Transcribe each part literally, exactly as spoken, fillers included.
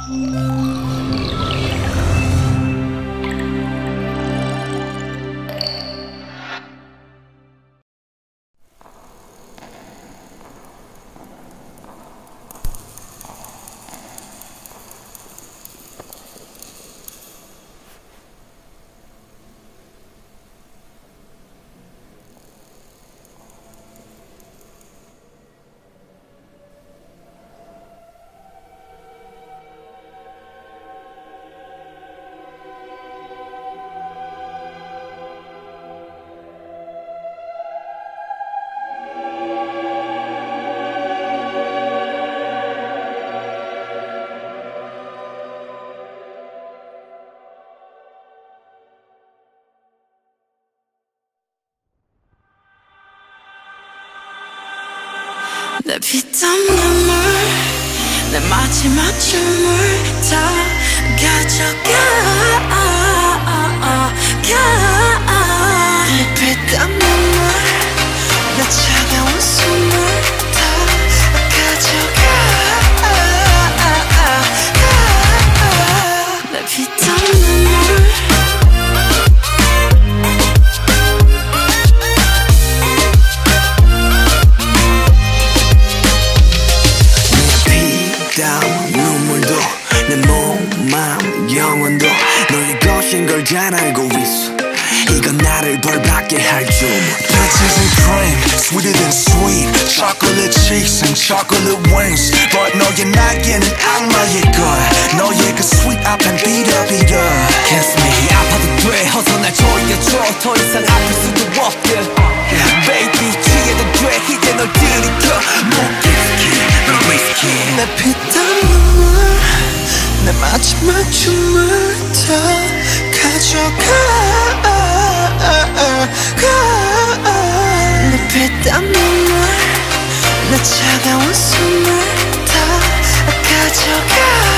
내 피땀 눈물 내 마지막 춤을 다 가져가 내 피땀 눈물 내 차가운 숨을 다 가져가 내 피땀 눈물 눈물도 내 몸, 마음, 영혼도 너의 것인 걸 잘 알고 있어. 이건 나를 벌받게 할 줄. Peaches and cream, sweeter than sweet. Chocolate cheeks and chocolate wings. But 너의 날개는 악마일 거야. 너의 그 sweet 앞엔 비려비려. Kiss me 아파도 돼 어서 날 조여줘 더 이상 아플 수도 없게 Baby 취해도 돼 이제 널 들이켜 못 깊게 널 risky 내 피땀 눈물 내 마지막 춤을 다 가져가 내 피땀 눈물 내 차가운 숨을 다 가져가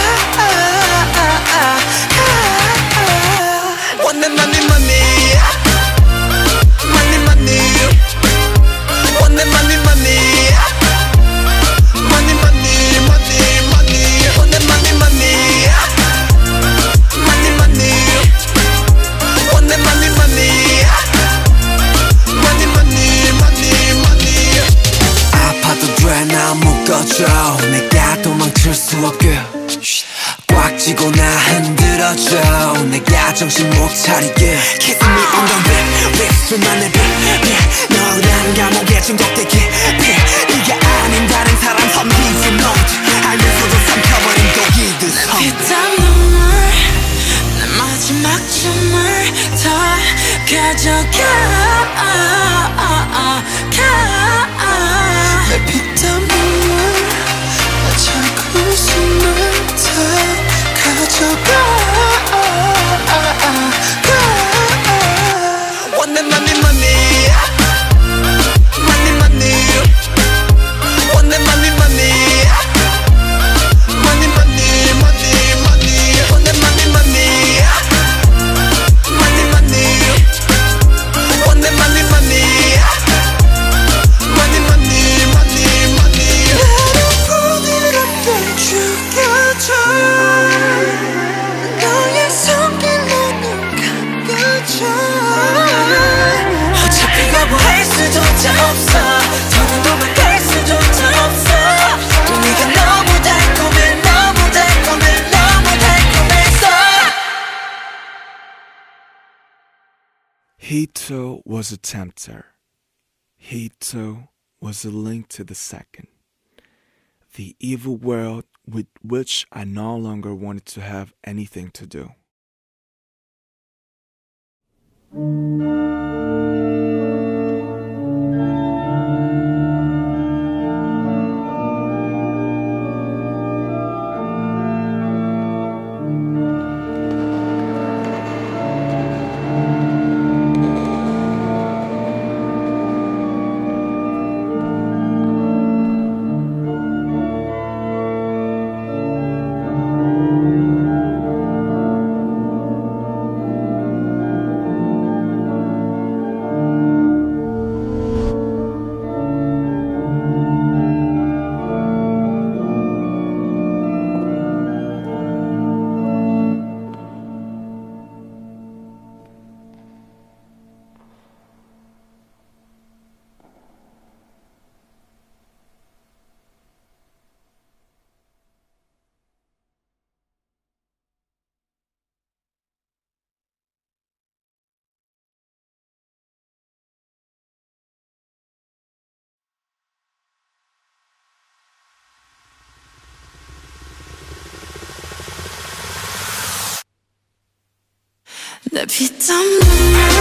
Want that money money Money money Want that money money Money money money money Want that money money Money money Want that money money Money money money money 아파도 돼 나 묶어줘 내가 도망칠 수 없게 꽉 쥐고 나 흔들어줘 내가 정신 못 차리게 Kiss me on the lip, lip 술만의 빛 너라는 감옥에 중독되게 네가 아닌 다른 사람 섬기지 못 알면서도 삼켜버린 독이듯 피땀 눈물 내 마지막 춤을 다 가져가 내 피땀 눈물 내 차가운 숨을 다 가져가 Want that money money Money money Want that money money Money money money money Want that money money Money money Want that money money Money money money money 나를 부드럽게 죽여줘 너의 손길로는 감겨줘 어차피 거부할 수조차 없어 더는 도망갈 수조차 없어 또 네가 너무 달콤해 너무 달콤해 너무 달콤해서 He too was a tempter. He too was a link to the second. The evil world with which I no longer wanted to have anything to do. 내 피땀 눈물